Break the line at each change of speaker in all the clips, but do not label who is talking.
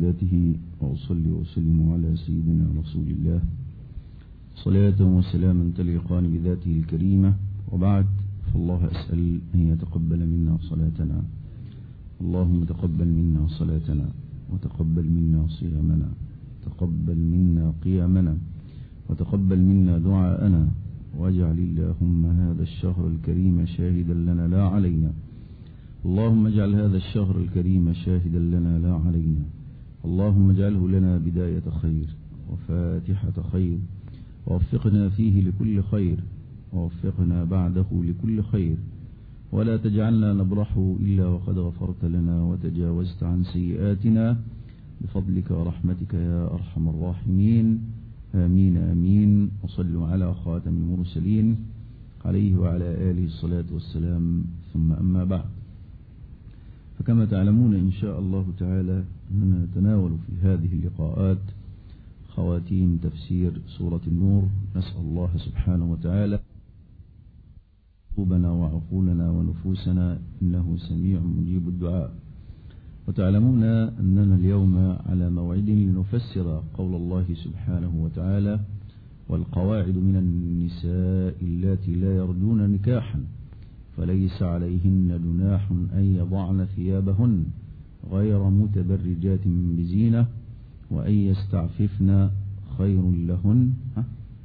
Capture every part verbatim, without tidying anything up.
وبركاته، وأصلي وسلم على سيدنا رسول الله صلاة وسلاما تليقان بذاته الكريمة، وبعد، فالله أسأل أن يتقبل منا صلاتنا. اللهم تقبل منا صلاتنا، وتقبل منا صيامنا، تقبل منا قيامنا، وتقبل منا دعاءنا، واجعل اللهم هذا الشهر الكريم شاهدا لنا لا علينا. اللهم اجعل هذا الشهر الكريم شاهدا لنا لا علينا. اللهم اجعله لنا بداية خير وفاتحة خير، ووفقنا فيه لكل خير، ووفقنا بعده لكل خير، ولا تجعلنا نبرحه إلا وقد غفرت لنا وتجاوزت عن سيئاتنا بفضلك ورحمتك يا أرحم الراحمين. آمين آمين. وصلوا على خاتم المرسلين عليه وعلى آله الصلاة والسلام. ثم أما بعد، فكما تعلمون إن شاء الله تعالى أننا نتناول في هذه اللقاءات خواتيم تفسير سورة النور. نسأل الله سبحانه وتعالى قلوبنا وعقولنا ونفوسنا، إنه سميع مجيب الدعاء. وتعلمون أننا اليوم على موعد لنفسر قول الله سبحانه وتعالى: والقواعد من النساء اللاتي لا يرجون نكاحا فليس عليهن جناح أن يضعن ثيابهن غير متبرجات بزينة وأن يستعففن خير لهن. ها؟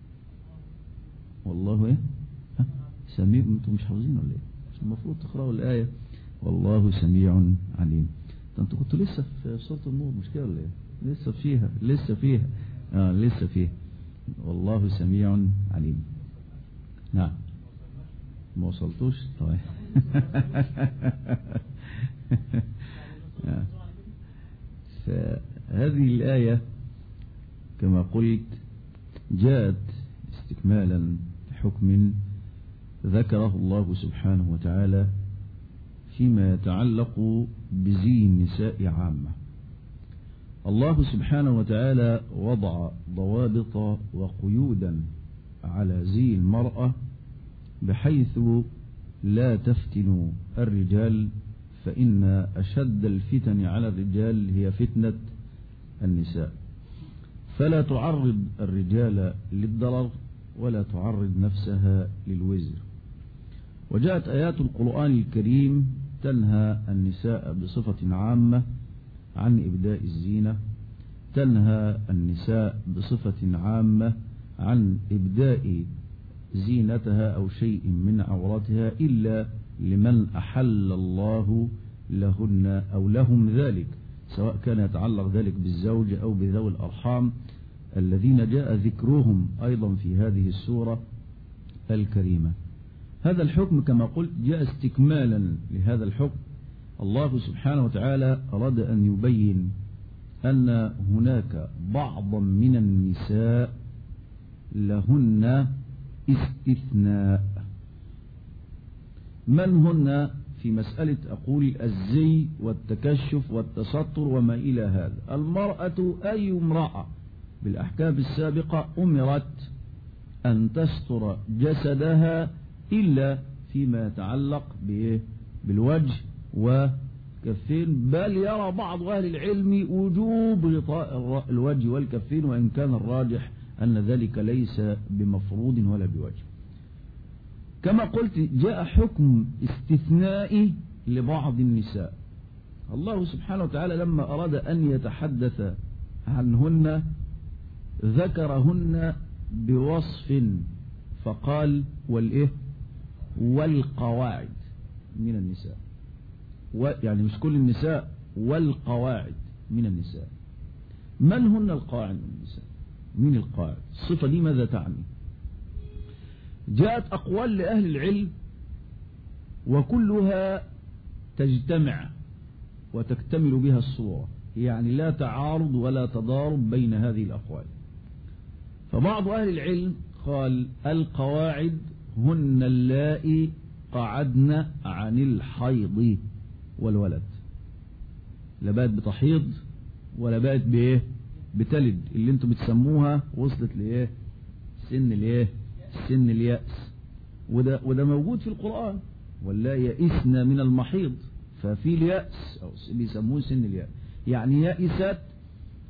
والله إيه؟ ها؟ سميع. أنتم مش حافظين ولا إيه؟ المفروض تقرأوا الآية والله سميع عليم. أنتوا كنتوا لسه في سورة النور، مش كده ولا إيه؟ لسه فيها لسه فيها آه لسه فيها والله سميع عليم. نعم، ما وصلتوش؟ طيب. فهذه الآية كما قلت جاءت استكمالا لحكم ذكره الله سبحانه وتعالى فيما يتعلق بزي النساء عامة. الله سبحانه وتعالى وضع ضوابط وقيودا على زي المرأة بحيث لا تفتن الرجال، فإن أشد الفتن على الرجال هي فتنة النساء، فلا تعرض الرجال للضرر ولا تعرض نفسها للوزر. وجاءت آيات القرآن الكريم تنهى النساء بصفة عامة عن إبداء الزينة، تنهى النساء بصفة عامة عن إبداء زينتها أو شيء من عورتها إلا لمن أحل الله لهن أو لهم ذلك، سواء كان يتعلق ذلك بالزوج أو بذوي الأرحام الذين جاء ذكرهم أيضا في هذه السورة الكريمة. هذا الحكم كما قلت جاء استكمالا لهذا الحكم. الله سبحانه وتعالى أراد أن يبين أن هناك بعضا من النساء لهن استثناء. من هن في مسألة أقول الزي والتكشف والتستر وما إلى هذا؟ المرأة أي امرأة بالأحكام السابقة أمرت أن تستر جسدها إلا فيما يتعلق بالوجه وكفين، بل يرى بعض أهل العلم وجوب غطاء الوجه والكفين، وإن كان الراجح أن ذلك ليس بمفروض ولا بوجه. كما قلت جاء حكم استثنائي لبعض النساء. الله سبحانه وتعالى لما أراد أن يتحدث عنهن ذكرهن بوصف فقال والإيه والقواعد من النساء، يعني مش كل النساء، والقواعد من النساء. من هن القواعد من النساء؟ من القواعد؟ الصفة دي ماذا تعني؟ جاءت أقوال لأهل العلم وكلها تجتمع وتكتمل بها الصورة، يعني لا تعارض ولا تضارب بين هذه الأقوال. فبعض أهل العلم قال القواعد هن اللائي قعدن عن الحيض والولد، لا بقت بتحيض ولا بقت بايه بتلد، اللي انتم بتسموها وصلت لايه سن الايه سن اليأس، وده وده موجود في القرآن، ولا يئسن من المحيض، ففي اليأس او بيسموه سن اليأس، يعني يئست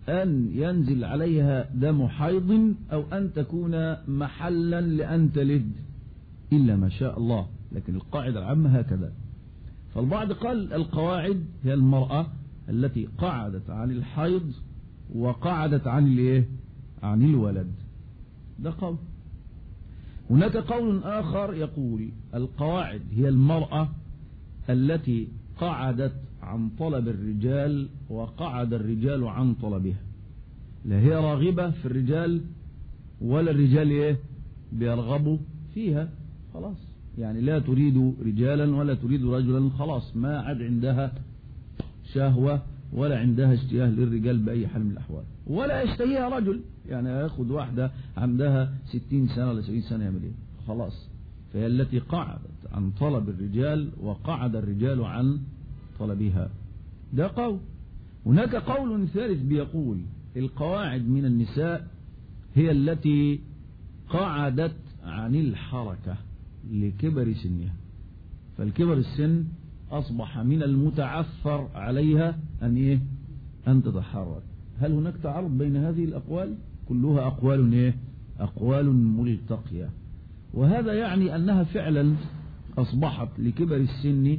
أن ينزل عليها دم حيض أو أن تكون محلا لأن تلد إلا ما شاء الله، لكن القاعدة العامة هكذا. فالبعض قال القواعد هي المرأة التي قعدت عن الحيض وقعدت عن الايه عن الولد، ده قول. هناك قول آخر يقول القواعد هي المرأة التي قعدت عن طلب الرجال وقعد الرجال عن طلبها، لا هي راغبة في الرجال ولا الرجال ايه بيرغبوا فيها، خلاص يعني لا تريد رجالا ولا تريد رجلا، خلاص ما عاد عندها شهوة ولا عندها اشتياه للرجال بأي حال من الأحوال، ولا يشتهيها رجل، يعني ياخد واحدة عندها ستين سنة ولا سبعين سنة يعمل ايه، خلاص. فهي التي قعدت عن طلب الرجال وقعد الرجال عن طلبها، ده قول. هناك قول ثالث بيقول القواعد من النساء هي التي قعدت عن الحركة لكبر سنها، فالكبر السن أصبح من المتعثر عليها أن إيه أن تتحرك. هل هناك تعارض بين هذه الأقوال؟ كلها أقوال إيه أقوال ملتقية، وهذا يعني أنها فعلا أصبحت لكبر السن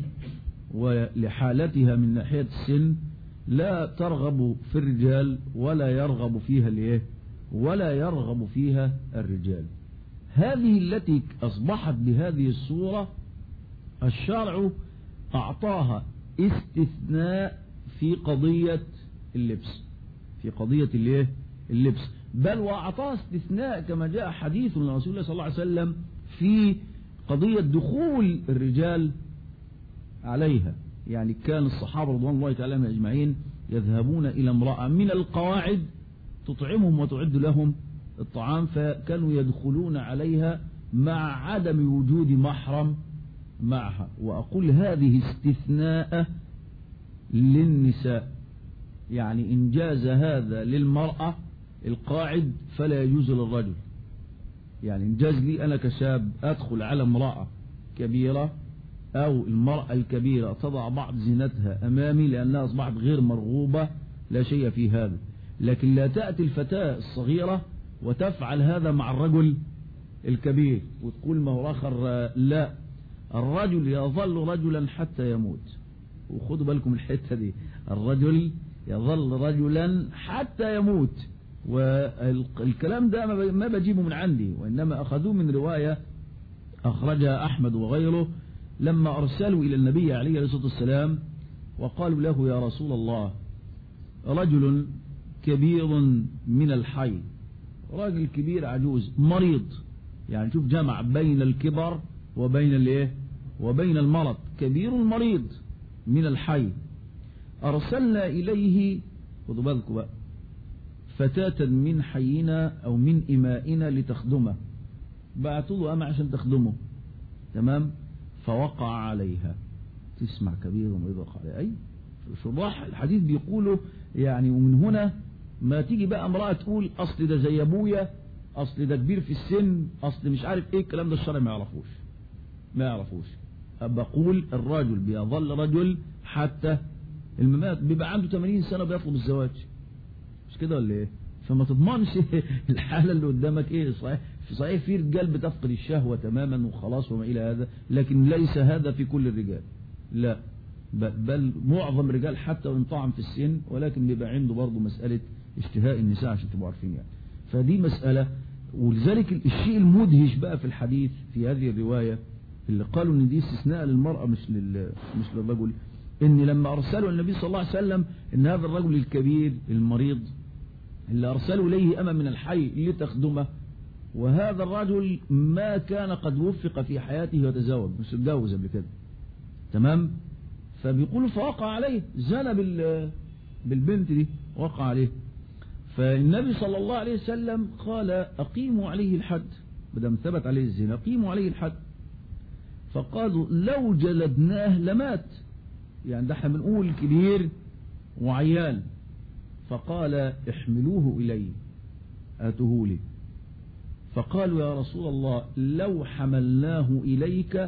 ولحالتها من ناحية السن لا ترغب في الرجال ولا يرغب فيها الإيه ولا يرغب فيها الرجال. هذه التي أصبحت بهذه الصورة الشرع أعطاها استثناء في قضية اللبس، في قضية الايه اللبس، بل وأعطاها استثناء كما جاء حديث من رسول الله صلى الله عليه وسلم في قضية دخول الرجال عليها. يعني كان الصحابة رضوان الله تعالى عنهم أجمعين يذهبون إلى امرأة من القواعد تطعمهم وتعد لهم الطعام، فكانوا يدخلون عليها مع عدم وجود محرم معها. وأقول هذه استثناء للنساء، يعني إن جاز هذا للمرأة القاعد فلا يجوز للرجل. يعني إن جاز لي أنا كشاب أدخل على امرأة كبيرة أو المرأة الكبيرة تضع بعض زينتها أمامي لأنها أصبحت غير مرغوبة، لا شيء في هذا، لكن لا تأتي الفتاة الصغيرة وتفعل هذا مع الرجل الكبير وتقول ما هو آخر. لا، الرجل يظل رجلا حتى يموت، وخذوا بالكم الحتة دي، الرجل يظل رجلا حتى يموت. والكلام ده ما بجيبه من عندي، وإنما أخذوه من رواية أخرجها أحمد وغيره لما أرسلوا إلى النبي عليه الصلاة والسلام وقالوا له يا رسول الله رجل كبير من الحي، راجل كبير عجوز مريض، يعني شوف جمع بين الكبر وبين الايه وبين المرض، كبير مريض من الحي، أرسلنا إليه خذوا بالكم بقى فتاة من حينا أو من إمائنا لتخدمه، بعثوا له أما عشان تخدمه، تمام، فوقع عليها. تسمع كبير ومريض وقع عليها، أي شراح الحديث بيقولوا يعني. ومن هنا ما تيجي بقى امرأة تقول أصل ده زي أبويا، أصل ده كبير في السن، أصل مش عارف إيه الكلام ده، الشرع ما يعرفوش ما يعرفوش. بقول الرجل بيظل رجل حتى الممات، بيبقى عنده ثمانين سنة بيطلب الزواج، مش كده ولا إيه؟ فما تضمنش الحالة اللي قدامك إيه. صحيح صحيح في رجال بتفقد الشهوة تماما وخلاص وما إلى هذا، لكن ليس هذا في كل الرجال، لا، بل معظم الرجال حتى وإن طعم في السن ولكن بيبقى عنده برضه مسألة اشتهاء النساء عشان تبقوا عارفين يعني. فدي مسألة. ولذلك الشيء المدهش بقى في الحديث في هذه الرواية اللي قالوا ان دي استثناء للمرأة مش لل مش للرجل، ان لما ارسلوا النبي صلى الله عليه وسلم ان هذا الرجل الكبير المريض اللي ارسلوا اليه اما من الحي لتخدمه، وهذا الرجل ما كان قد وفق في حياته وتزوج، مش اتجوز قبل كده، تمام. فبيقولوا فوقع عليه، زنى بال بالبنت دي، وقع عليه. فالنبي صلى الله عليه وسلم قال أقيموا عليه الحد، بدم ثبت عليه الزنا أقيموا عليه الحد. فقالوا لو جلدناه لمات، يعني ده احنا بنقول كبير وعيان. فقال احملوه إلي آتوه لي. فقالوا يا رسول الله لو حملناه إليك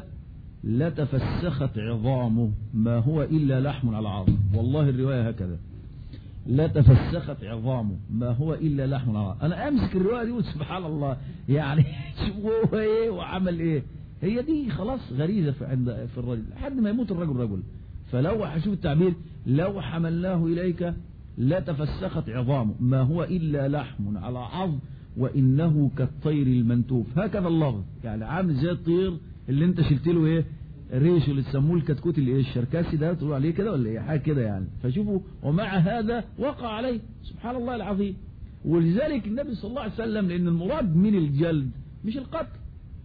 لتفسخت عظامه ما هو إلا لحم على عظم، والله الرواية هكذا. لا تفسخت عظامه ما هو إلا لحم نار. أنا أمسك الرواية دي وسبحان الله يعني شوفوا هو إيه وعمل إيه. هي دي خلاص غريزة في عند في الرجل لحد ما يموت الرجل رجل. فلو هشوف التعبير لو حملناه إليك لا تفسخت عظامه ما هو إلا لحم على عظم وإنه كالطير المنتوف. هكذا اللفظ يعني عامل زي الطير اللي انت شلت له ايه ريشه اللي تسموه الكتكوت اللي ايه الشركاسي ده تقول عليه كده ولا ايه حاجه كده يعني. فشوفوا ومع هذا وقع عليه سبحان الله العظيم. ولذلك النبي صلى الله عليه وسلم لأن المراد من الجلد مش القتل،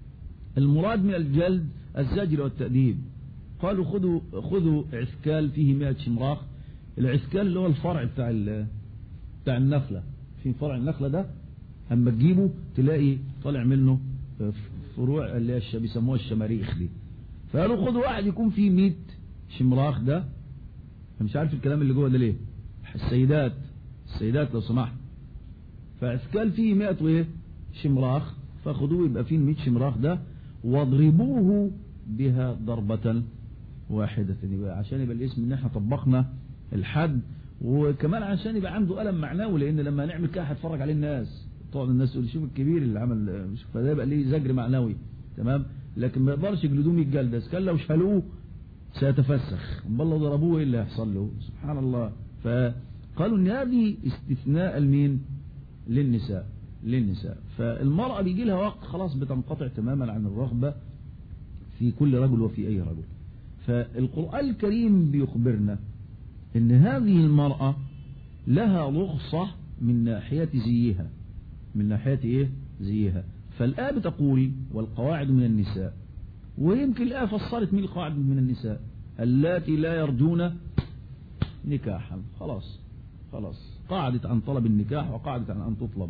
المراد من الجلد الزجر والتأديب. قالوا خذوا خذوا عسكال فيه مئة شمراخ. العسكال اللي هو الفرع بتاع بتاع النخلة، في فرع النخلة ده اما تجيبه تلاقي طالع منه فروع اللي هي بيسموها الشماريخ دي. فقالوا خذوا واحد يكون فيه مئة شمراخ ده. انا مش عارف الكلام اللي جوه ده ليه. السيدات السيدات لو سمحت. فعسكال فيه مئة وايه شمراخ فخذوه يبقى فيه مئة شمراخ ده واضربوه بها ضربة واحدة يبقى عشان يبقى الاسم ان احنا طبقنا الحد، وكمان عشان يبقى عنده ألم معنوي لان لما نعمل كده هتفرج عليه الناس تقعد الناس تقول شوف الكبير اللي عمل، فده يبقى ليه زجر معنوي تمام. لكن ما يقدرش يجلدوه مية جلده، كان لو شالوه سيتفسخ امال لو ضربوه ايه اللي هيحصل له سبحان الله. فقالوا ان هذه استثناء المين للنساء للنساء. فالمرأة بيجي لها وقت خلاص بتنقطع تماما عن الرغبة في كل رجل وفي اي رجل. فالقرآن الكريم بيخبرنا ان هذه المرأة لها رخصة من ناحية زيها من ناحية ايه زيها. فالآية بتقول والقواعد من النساء، ويمكن الآية فصلت من القواعد من النساء اللاتي لا يرجون نكاحا. خلاص خلاص قعدت عن طلب النكاح وقعدت عن أن تطلب.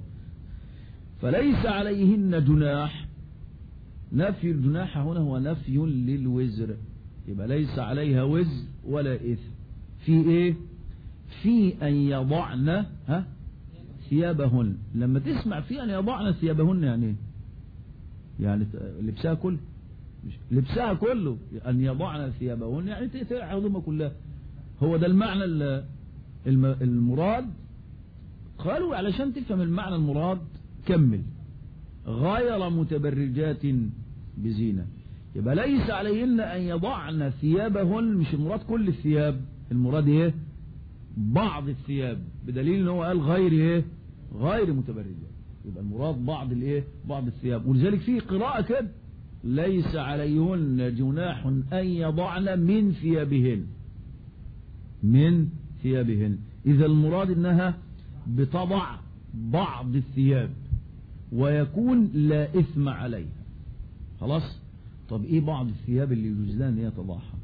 فليس عليهن جناح. نفي الجناح هنا هو نفي للوزر، يبقى ليس عليها وزر ولا إثم في إيه في أن يضعن ها ثيابهن. لما تسمع في أن يضعن ثيابهن يعني ايه؟ يعني لبسها كله مش لبسها كله أن يضعن ثيابهن يعني تقلع هدومها كلها. هو ده المعنى المراد. قالوا علشان تفهم المعنى المراد كمل غير متبرجات بزينة. يبقى ليس عليهن أن يضعن ثيابهن مش المراد كل الثياب، المراد ايه بعض الثياب بدليل ان هو قال غير ايه غير متبرجات. يبقى المراد بعض الايه بعض الثياب. ولذلك في قراءة كده ليس عليهن جناح ان يضعن من ثيابهن من ثيابهن. اذا المراد انها بتضع بعض الثياب ويكون لا اثم عليها. خلاص. طب ايه بعض الثياب اللي يجوز لها ان هي تضعها؟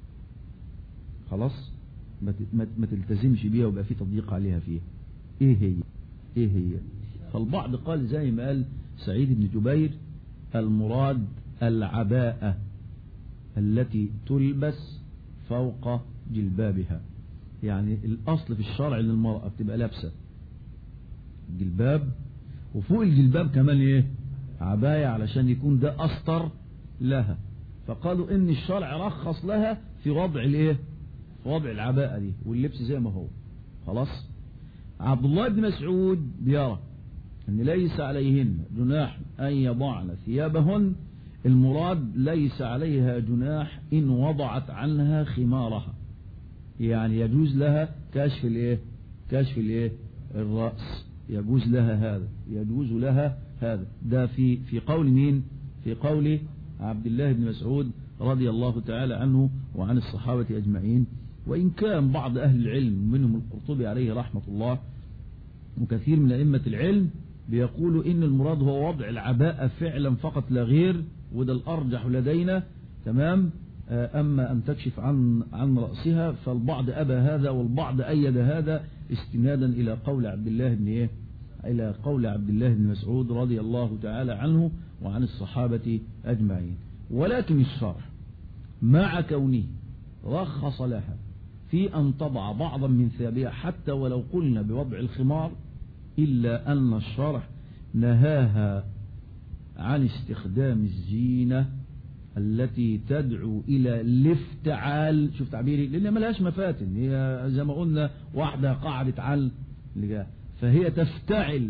خلاص ما تلتزمش بيها ويبقى في تضييق عليها فيها. ايه هي ايه هي فالبعض قال زي ما قال سعيد بن جبير المراد العباءة التي تلبس فوق جلبابها. يعني الاصل في الشرع ان المرأة بتبقى لابسة جلباب وفوق الجلباب كمان ايه عباية علشان يكون ده أسطر لها. فقالوا ان الشرع رخص لها في وضع الايه في وضع العباءة دي واللبس زي ما هو. خلاص. عبد الله بن مسعود بيرى ان ليس عليهن جناح ان يضعن ثيابهن. المراد ليس عليها جناح ان وضعت عنها خمارها، يعني يجوز لها كشف الايه كشف الايه الرأس، يجوز لها هذا يجوز لها هذا. ده في في قول مين في قول عبد الله بن مسعود رضي الله تعالى عنه وعن الصحابة أجمعين. وإن كان بعض أهل العلم منهم القرطبي عليه رحمة الله وكثير من أئمة العلم بيقولوا إن المراد هو وضع العباءة فعلا فقط لا غير، وده الأرجح لدينا تمام. أما أن تكشف عن عن رأسها فالبعض أبى هذا والبعض أيد هذا استنادا إلى قول عبد الله بن إيه إلى قول عبد الله بن مسعود رضي الله تعالى عنه وعن الصحابة أجمعين. ولكن الشرع مع كونه رخص لها في أن تضع بعضا من ثيابها حتى ولو قلنا بوضع الخمار، إلا أن الشرع نهاها عن استخدام الزينة التي تدعو إلى الافتعال، شوف تعبيري، لأن ما لهاش مفاتن، هي زي ما قلنا واحدة قاعدة على فهي تفتعل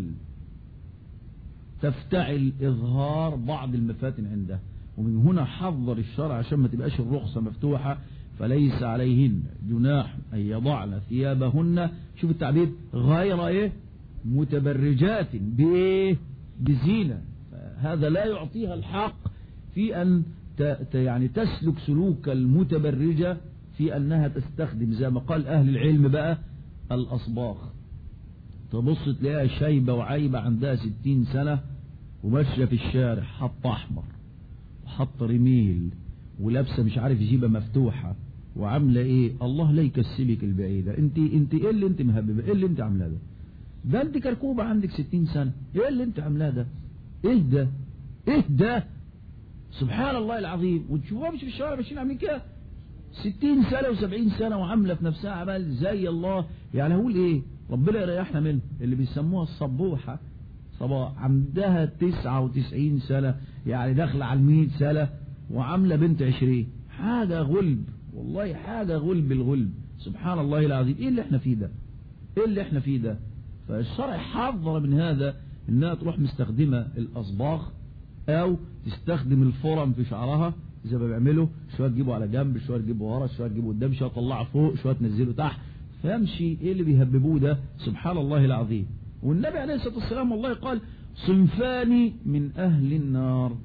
تفتعل إظهار بعض المفاتن عندها. ومن هنا حذر الشرع عشان ما تبقاش الرخصة مفتوحة، فليس عليهن جناح أن يضعن ثيابهن، شوف التعبير، غير إيه متبرجات بإيه بزينة. هذا لا يعطيها الحق في أن ت... يعني تسلك سلوك المتبرجة في أنها تستخدم زي ما قال أهل العلم بقى الأصباغ. تبص تلاقيها شايبة وعايبة عندها ستين سنة وماشية في الشارع حط أحمر وحط رميل ولابسة مش عارف جيبة مفتوحة وعاملة ايه، الله لا يكسبك البعيدة. انت انت ايه اللي انت مهببة، ايه اللي انت عاملاه ده؟ ده انت كركوبة عندك ستين سنة، ايه اللي انت عاملاه ده؟ ايه ده؟ ايه ده؟ سبحان الله العظيم. وتشوفوها مش في الشوارع ماشيين عاملين كده ستين سنة وسبعين سنة وعاملة في نفسها عمل زي الله. يعني هقول ايه، ربنا يريحنا منه. اللي بيسموها الصبوحة صباح عندها تسعة وتسعين سنة، يعني داخلة على المئة سنة وعاملة بنت عشرين. حاجة غلب والله، حاجة غلب الغلب. سبحان الله العظيم. ايه اللي احنا فيه ده؟ ايه اللي احنا فيه ده؟ فالشرع حذر من هذا، انها تروح مستخدمة الاصباغ او تستخدم الفرم في شعرها زي ما بيعملوا، شوية تجيبه على جنب، شوية تجيبه ورا، شوية تجيبه قدام، شوية تطلعه فوق، شوية تنزله تحت، فيمشي. ايه اللي بيهببوه ده؟ سبحان الله العظيم. والنبي عليه الصلاة والسلام والله قال صنفان من اهل النار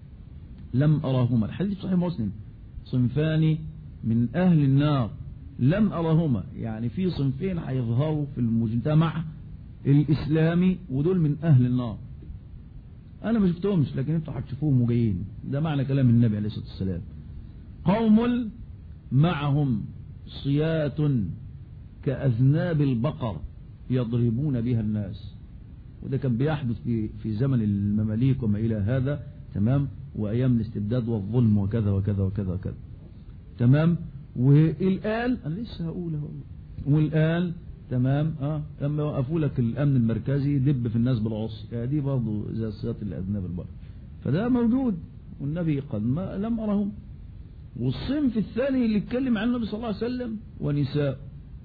لم أراهما، الحديث صحيح مسلم، صنفان من أهل النار لم أراهما، يعني في صنفين هيظهروا في المجتمع الإسلامي ودول من أهل النار. أنا ما شفتهمش لكن أنتوا هتشوفوهم وجايين، ده معنى كلام النبي عليه الصلاة والسلام. قوم معهم صيات كأذناب البقر يضربون بها الناس، وده كان بيحدث في في زمن المماليك وما إلى هذا، تمام، وأيام الاستبداد والظلم وكذا وكذا وكذا وكذا، تمام. والآن أنا لسه هقولها والآن تمام اه لما وقفوا لك الأمن المركزي يدب في الناس بالعصي، يعني دي برضه زي الصياط اللي أذناب البقر، فده موجود والنبي قد ما لم أرهم. والصنف الثاني اللي اتكلم عنه النبي صلى الله عليه وسلم ونساء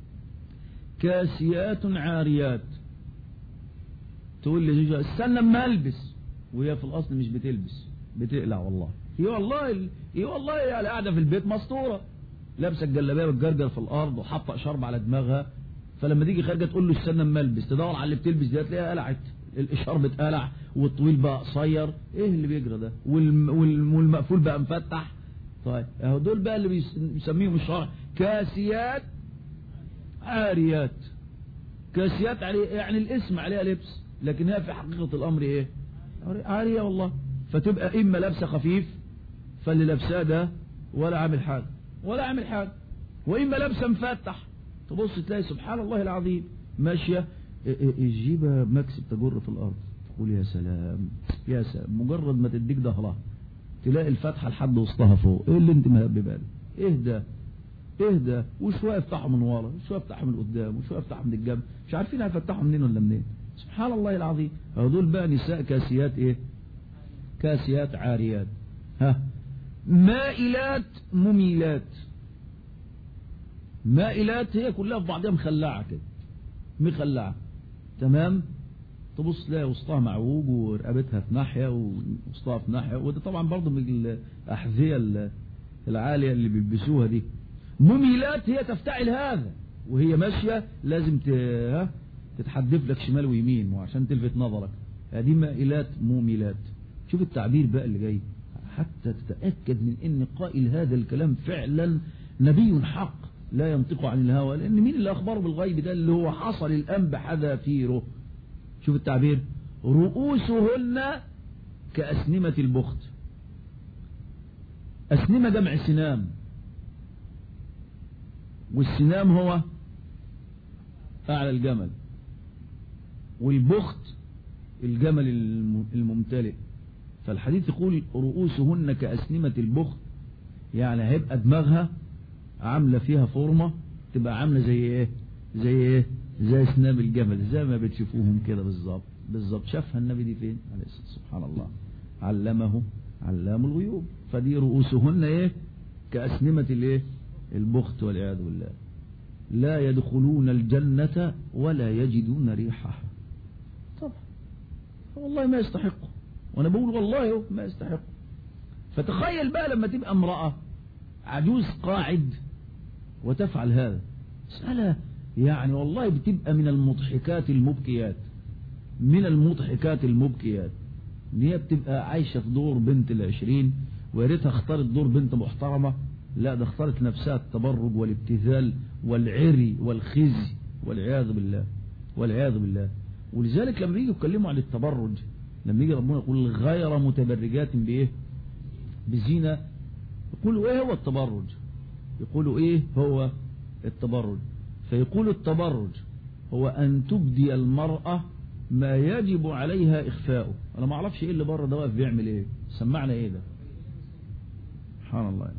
كاسيات عاريات. تقول لي زوجها استنى اما البس، وهي في الأصل مش بتلبس، بتقلع. والله هي والله هي والله يعني قاعده في البيت مسطوره، لابسه الجلابيه بتجرجر في الارض وحاطه شرب على دماغها، فلما تيجي خارجه تقول له استنى اما البس، تدور على اللي بتلبس دي تلاقيها قلعت، الشرب اتقلع والطويل بقى قصير. ايه اللي بيجرى ده؟ والمقفول بقى مفتح. طيب اهو دول بقى اللي بيسميهم الشرع كاسيات عاريات. كاسيات يعني الاسم عليها لبس، لكن هي في حقيقه الامر ايه؟ عاريه والله. فتبقى إما لابسه خفيف فاللي لابساه ده ولا عامل حاجة ولا عامل حاجة، وإما لابسه مفتح، تبص تلاقي سبحان الله العظيم ماشية الجيبة مكسب تجر في الأرض، تقول يا سلام يا سلام، مجرد ما تديك ظهرها تلاقي الفتحة لحد وسطها فوق. إيه اللي أنت مهببها ده؟ إهدى إهدى. وشوية يفتحوا من ورا وشوية يفتحوا من قدام وشوية يفتحوا من الجنب، مش عارفين هيفتحوا منين ولا منين. سبحان الله العظيم. هذول بقى نساء كاسيات إيه؟ كاسيات عاريات. ها مائلات مميلات. مائلات هي كلها في بعضها مخلعة كده، مخلعة، تمام. تبص تلاقي وسطها معوج ورقبتها في ناحية ووسطها في ناحية، وده طبعا برضه من الأحذية العالية اللي بيلبسوها دي. مميلات هي تفتعل هذا، وهي ماشية لازم تتحدف لك شمال ويمين وعشان تلفت نظرك. هذه مائلات مميلات. شوف التعبير بقى اللي جاي حتى تتأكد من ان قائل هذا الكلام فعلا نبي حق لا ينطق عن الهوى، لان مين اللي اخبره بالغيب ده؟ اللي هو حصل الان بحذافيره. شوف التعبير رؤوسهن كأسنمة البخت. أسنمة جمع سنام، والسنام هو أعلى الجمل، والبخت الجمل الممتلئ. فالحديث يقول رؤوسهن كأسنمة البخت، يعني هيبقى دماغها عاملة فيها فورمة، تبقى عاملة زي ايه زي ايه زي اسنام الجمل، زي ما بتشوفوهم كده بالظبط بالظبط. شافها النبي دي فين؟ عليه الصلاة سبحان الله، علمه علام الغيوب. فدي رؤوسهن ايه كأسنمة الايه البخت والعياذ بالله. لا يدخلون الجنة ولا يجدون ريحها. طبعا والله ما يستحقوا، وانا بقول والله ما يستحقوا. فتخيل بقى لما تبقى امرأة عجوز قاعد وتفعل هذا، مسألة يعني والله بتبقى من المضحكات المبكيات، من المضحكات المبكيات. ان هي بتبقى عايشة في دور بنت العشرين، وياريتها اختارت دور بنت محترمة، لا ده اختارت نفسها التبرج والابتذال والعري والخزي والعياذ بالله والعياذ بالله. ولذلك لما يجوا يتكلموا عن التبرج، لما يجي ربنا يقول غير متبرجات بايه بزينة، يقولوا ايه هو التبرج؟ يقولوا ايه هو التبرج؟ فيقول التبرج هو ان تبدي المرأة ما يجب عليها اخفاؤه. انا ما اعرفش ايه اللي بره ده واقف بيعمل ايه، سمعنا ايه ده، سبحان الله.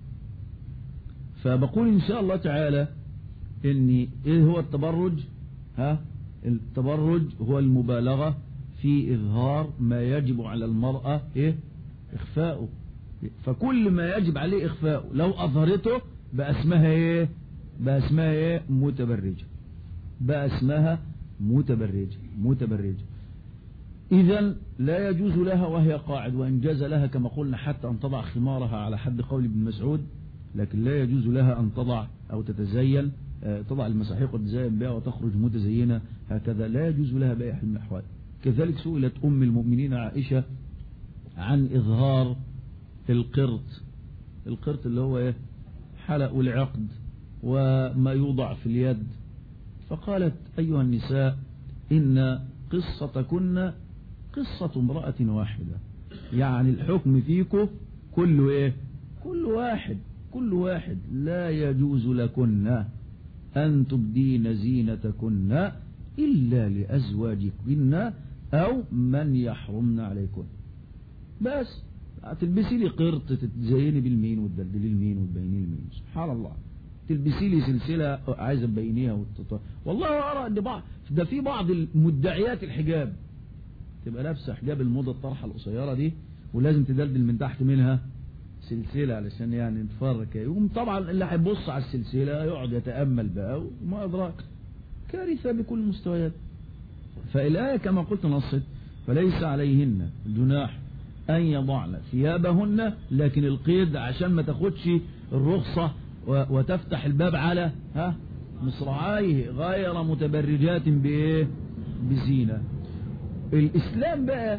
فبقول ان شاء الله تعالى ان ايه هو التبرج؟ ها التبرج هو المبالغة في اظهار ما يجب على المرأة ايه اخفاؤه. فكل ما يجب عليه اخفاؤه لو اظهرته بقى اسمها ايه بقى اسمها ايه متبرجة، بقى اسمها متبرجة متبرجة. اذا لا يجوز لها وهي قاعد، وان جاز لها كما قلنا حتى ان تضع خمارها على حد قول ابن مسعود، لكن لا يجوز لها ان تضع او تتزين، تضع المساحيق وتزين بها وتخرج متزينة هكذا، لا يجوز لها بأي حال من الاحوال. كذلك سئلت ام المؤمنين عائشة عن اظهار القرط، القرط اللي هو ايه حلق العقد وما يوضع في اليد، فقالت ايها النساء ان قصتكن قصة امرأة واحدة، يعني الحكم فيكم كل ايه كل واحد كل واحد، لا يجوز لكن ان تبدين زينتكن الا لازواجكن او من يحرمن عليكن. بس تلبسي لي قرط تتزيني بالمين وتدلدلي المين وتبيني المين، سبحان الله. تلبسي لي سلسلة عايزة تبينيها وتط... والله أرى أن بعض ده في بعض المدعيات الحجاب تبقى لابسة حجاب الموضة الطرحة القصيرة دي ولازم تدلدل من تحت منها سلسلة علشان يعني نتفرج. يقوم طبعا اللي هيبص على السلسلة يقعد يتأمل بقى وما أدراك، كارثة بكل المستويات. فالآية كما قلت نصت فليس عليهن جناح أن يضعن ثيابهن، لكن القيد عشان ما تاخدش الرخصة وتفتح الباب على ها مصراعيه غير متبرجات بايه بزينة. الإسلام بقى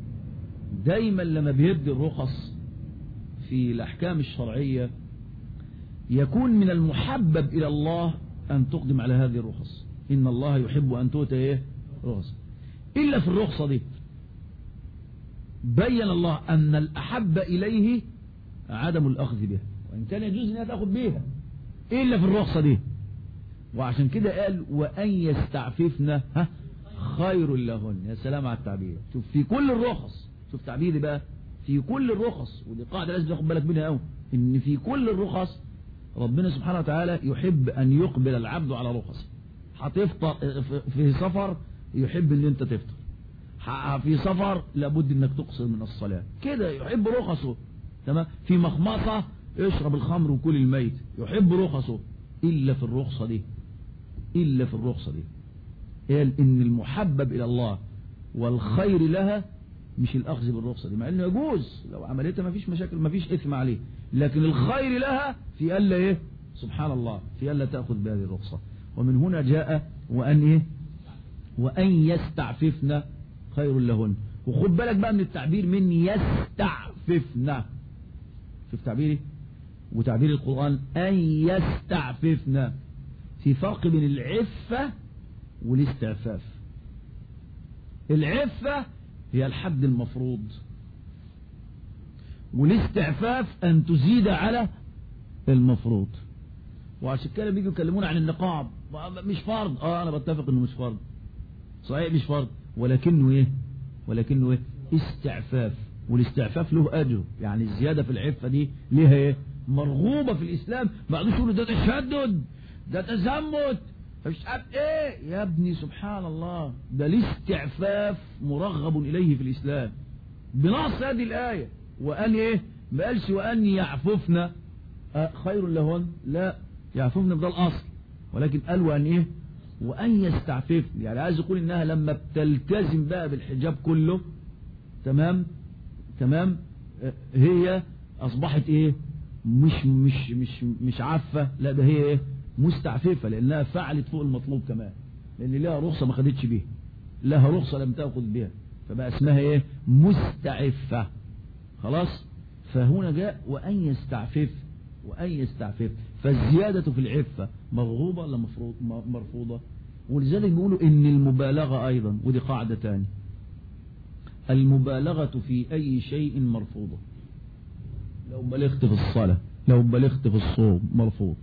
دايما لما بيبدي الرخص في الأحكام الشرعية يكون من المحبب إلى الله أن تقدم على هذه الرخص. إن الله يحب أن تؤتى إيه رخص، إلا في الرخصة دي بين الله أن الأحب إليه عدم الأخذ بها، وإن كان يجوز أنها تأخذ بها إلا في الرخصة دي. وعشان كده قال وأن يستعففن ها خير لهن. يا سلام على التعبير، شوف في كل الرخص، شوف تعبيري بقى في كل الرخص، ودي قاعدة لازم تاخد بالك منها قوي، إن في كل الرخص ربنا سبحانه وتعالى يحب أن يقبل العبد على رخصه. هتفطر في سفر يحب أن أنت تفطر، في سفر لابد أنك تقصر من الصلاة، كده يحب رخصه. تمام. في مخمصة اشرب الخمر وكل الميت، يحب رخصه إلا في الرخصة دي، إلا في الرخصة دي. قال إن المحبب إلى الله والخير لها مش الأخذ بالرخصة دي، مع إنه يجوز لو عملتها ما فيش مشاكل ما فيش إثم عليه، لكن الخير لها في ألا إيه سبحان الله في ألا تأخذ بهذه الرخصة. ومن هنا جاء وأن إيه وأن يستعففن خير لهن. وخد بالك بقى من التعبير من يستعففن، شوف تعبيري وتعبير القرآن أن يستعففن، في فرق بين العفة والاستعفاف. العفة هي الحد المفروض، والاستعفاف أن تزيد على المفروض. وعشان كده بيجوا يكلمون عن النقاب مش فرض، اه انا بتفق انه مش فرض صحيح مش فرض، ولكنه ايه ولكنه ايه استعفاف، والاستعفاف له اجر، يعني الزيادة في العفة دي ليها ايه مرغوبة في الاسلام. بعضهم يقولوا ده تشدد ده تزمت مش عارف ايه، يا ابني سبحان الله ده الاستعفاف مرغب اليه في الاسلام بنص هذه الايه. وأن إيه ما قالش وأن يعففن خير لهن، لا، يعففن بدل الأصل، ولكن قال وأن إيه وأن يستعففن، يعني عايز يقول إنها لما بتلتزم بقى بالحجاب كله تمام تمام هي أصبحت إيه مش مش مش مش عفة، لا ده هي إيه مستعففة، لأنها فعلت فوق المطلوب كمان، لأن لها رخصة ما خدتش بيها، لها رخصة لم تأخذ بها، فبقى اسمها إيه مستعفة. خلاص. فهنا جاء وأن يستعفف، وأن يستعفف، فالزيادة في العفة مرغوبة ولا مرفوضة؟ ولذلك بيقولوا إن المبالغة أيضا، ودي قاعدة تاني، المبالغة في أي شيء مرفوضة. لو بلغت في الصلاة، لو بلغت في الصوم مرفوض،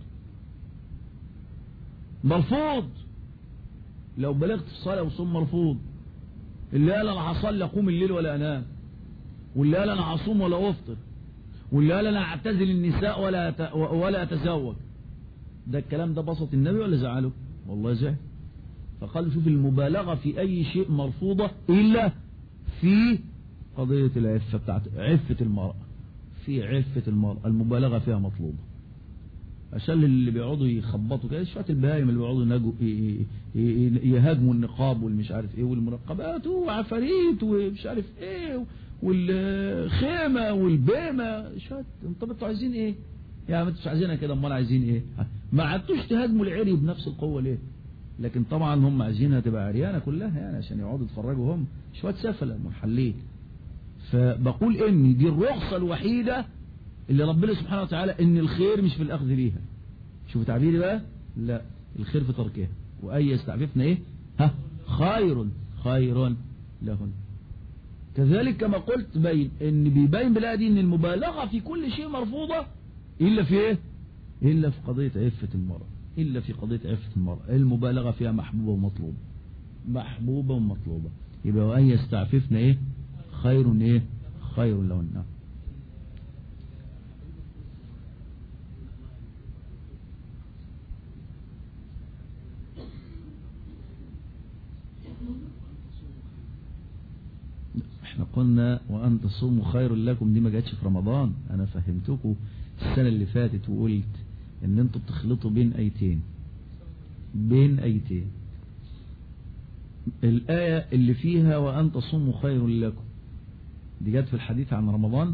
مرفوض. لو بلغت في الصلاة والصوم مرفوض. اللي قال أنا هصلي أقوم الليل ولا أنام، واللي قال أنا هصوم ولا أفطر، واللي قال أنا أعتزل النساء ولا ولا أتزوج، ده الكلام ده بسط النبي ولا زعله؟ والله زعل. فقال شوف المبالغة في أي شيء مرفوضة إلا في قضية العفة بتاعت عفة المرأة، في عفة المرأة المبالغة فيها مطلوبة. عشان اللي بيقعدوا يخبطوا كده شوية البهايم اللي بيقعدوا يهاجموا النقاب والمش عارف ايه والمرقبات وعفاريت ومش عارف ايه والخيمة والبيمة شوية، طب انتوا عايزين ايه؟ يعني ما انتوش عايزينها كده، امال عايزين ايه؟ ما عدتوش تهاجموا العري بنفس القوة ليه؟ لكن طبعا هم عايزينها تبقى عريانة كلها يعني عشان يقعدوا يتفرجوا هم شوية سفلة منحلين. فبقول ان دي الرخصة الوحيدة اللي ربنا سبحانه وتعالى ان الخير مش في الاخذ بيها. شوف تعبيري بقى، لا الخير في تركها. واي يستعففنا ايه ها خير خير لهن. كذلك كما قلت بين ان بيبين بالآية دي ان المبالغة في كل شيء مرفوضة الا في ايه الا في قضية عفة المرأة، الا في قضية عفة المرأة المبالغة فيها محبوبة ومطلوبة، محبوبة ومطلوبة. يبقى وان يستعففنا ايه خير ايه خير لهن. احنا قلنا وأن تصوموا خير لكم، دي ما جاتش في رمضان. انا فهمتكم السنة اللي فاتت وقلت ان انتوا بتخلطوا بين ايتين، بين ايتين. الآية اللي فيها وأن تصوموا خير لكم دي جات في الحديث عن رمضان؟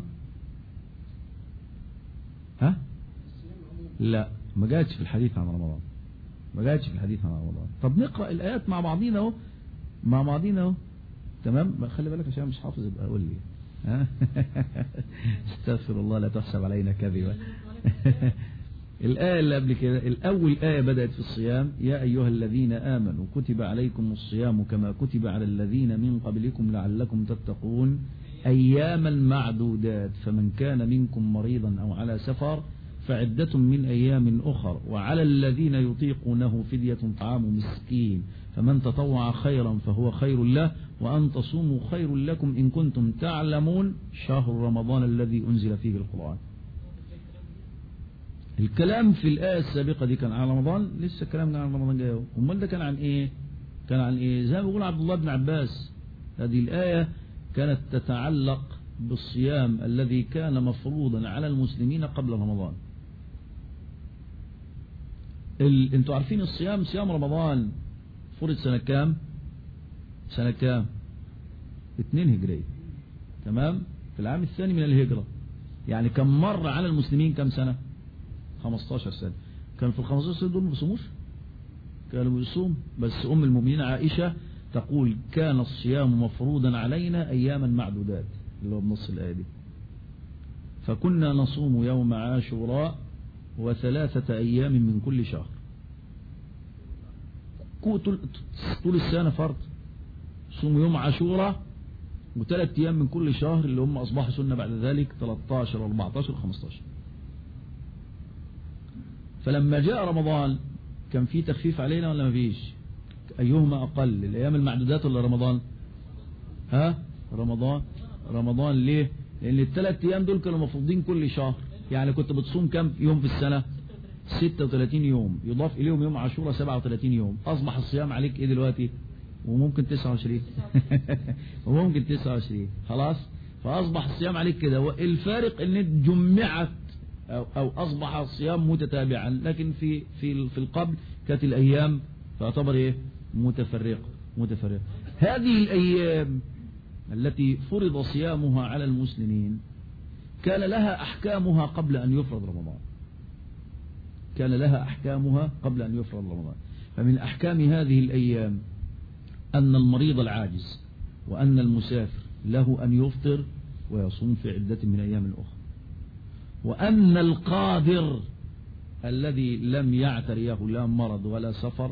ها لا ما جاتش في الحديث عن رمضان، ما جاتش في الحديث عن رمضان. طب نقرأ الآيات مع بعضينا اهو، مع بعضينا اهو تمام. خلي بالك عشان مش حافظ يبقى قول لي. ها استغفر الله لا تحسب علينا كذبا. الآية اللي قبل كده، الأول آية بدأت في الصيام، يا أيها الذين آمنوا كتب عليكم الصيام كما كتب على الذين من قبلكم لعلكم تتقون أياما معدودات، فمن كان منكم مريضا أو على سفر فعدة من أيام أخر، وعلى الذين يطيقونه فدية طعام مسكين، فمن تطوع خيرا فهو خير له، وأن تصوموا خير لكم إن كنتم تعلمون، شهر رمضان الذي أنزل فيه القرآن. الكلام في الآية السابقة دي كان عن رمضان، لسه كلامنا عن رمضان جاي. امال ده كان عن إيه؟ كان عن إيه؟ زي ما بيقول عبد الله بن عباس، هذه الآية كانت تتعلق بالصيام الذي كان مفروضا على المسلمين قبل رمضان. ال... انتوا عارفين الصيام، صيام رمضان فرض سنة كام؟ سنة كام؟ اتنين هجرية، تمام؟ في العام الثاني من الهجرة. يعني كم مر على المسلمين كم سنة؟ خمستاشر سنة. كان في الخمستاشر سنة دول ما بيصوموش؟ كانوا بيصوم، بس أم المؤمنين عائشة تقول كان الصيام مفروضا علينا أياما معدودات، اللي هو بنص الآية دي. فكنا نصوم يوم عاشوراء وثلاثة أيام من كل شهر. طول السنة فرض صوموا يوم عاشوراء وثلاث أيام من كل شهر، اللي هم أصبحوا سنة بعد ذلك ثلاثة عشر وأربعة عشر وخمسة عشر. فلما جاء رمضان كان في تخفيف علينا ولا ما فيش؟ أيهما أقل، الأيام المعدودات ولا رمضان؟ ها رمضان. رمضان ليه؟ لأن الثلاث أيام دول كانوا مفروضين كل شهر. يعني كنت بتصوم كم يوم في السنة؟ ستة وثلاثين يوم، يضاف إليهم يوم عاشوراء سبعة وثلاثين يوم. أصبح الصيام عليك إيه دلوقتي؟ وممكن تسعة وعشرين وممكن تسعة وعشرين. خلاص. فأصبح الصيام عليك كده. والفارق ان جمعت أو, أو أصبح الصيام متتابعا، لكن في في في القبل كانت الأيام تعتبر إيه متفرقة متفرقة. هذه الأيام التي فرض صيامها على المسلمين كان لها أحكامها قبل أن يفرض رمضان، كان لها أحكامها قبل أن يفرض رمضان. فمن أحكام هذه الأيام أن المريض العاجز وأن المسافر له أن يفطر ويصوم في عدة من أيام أخرى، وأن القادر الذي لم يعتريه لا مرض ولا سفر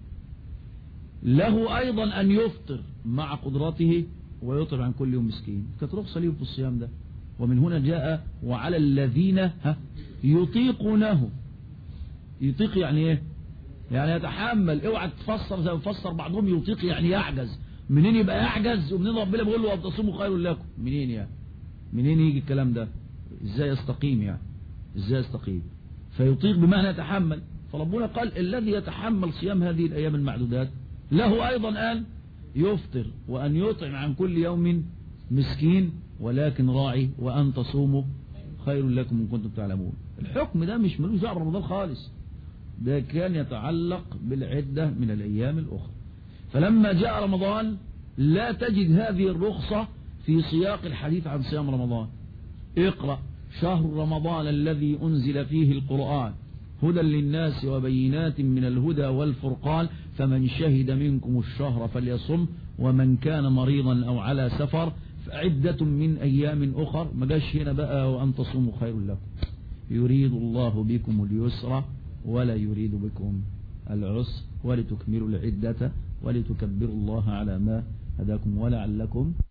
له أيضا أن يفطر مع قدرته ويطعم عن كل يوم مسكين. كانت رخصة لهم في الصيام ده. ومن هنا جاء وعلى الذين يطيقونه. يطيق يعني ايه؟ يعني يتحمل. اوعى تفسر زي ما فسر بعضهم يطيق يعني يعجز. منين يبقى يعجز ومنين ربنا بيقول له وتصوموا خير لكم؟ منين يعني؟ منين يجي الكلام ده؟ ازاي يستقيم يعني؟ ازاي يستقيم؟ فيطيق بمعنى يتحمل. فربنا قال الذي يتحمل صيام هذه الايام المعدودات له ايضا ان يفطر وان يطعم عن كل يوم مسكين، ولكن راعي وان تصوموا خير لكم ان كنتم تعلمون. الحكم ده مش ملوش دعوه برمضان خالص، ده كان يتعلق بالعده من الايام الاخرى. فلما جاء رمضان لا تجد هذه الرخصه في سياق الحديث عن صيام رمضان. اقرأ شهر رمضان الذي أنزل فيه القرآن هدى للناس وبينات من الهدى والفرقان فمن شهد منكم الشهر فليصم ومن كان مريضا أو على سفر فعدة من أيام أخر. ما جاش هنا بقى وأن تصوموا خير لكم. يريد الله بكم اليسر ولا يريد بكم العسر ولتكملوا العدة ولتكبروا الله على ما هداكم ولعلكم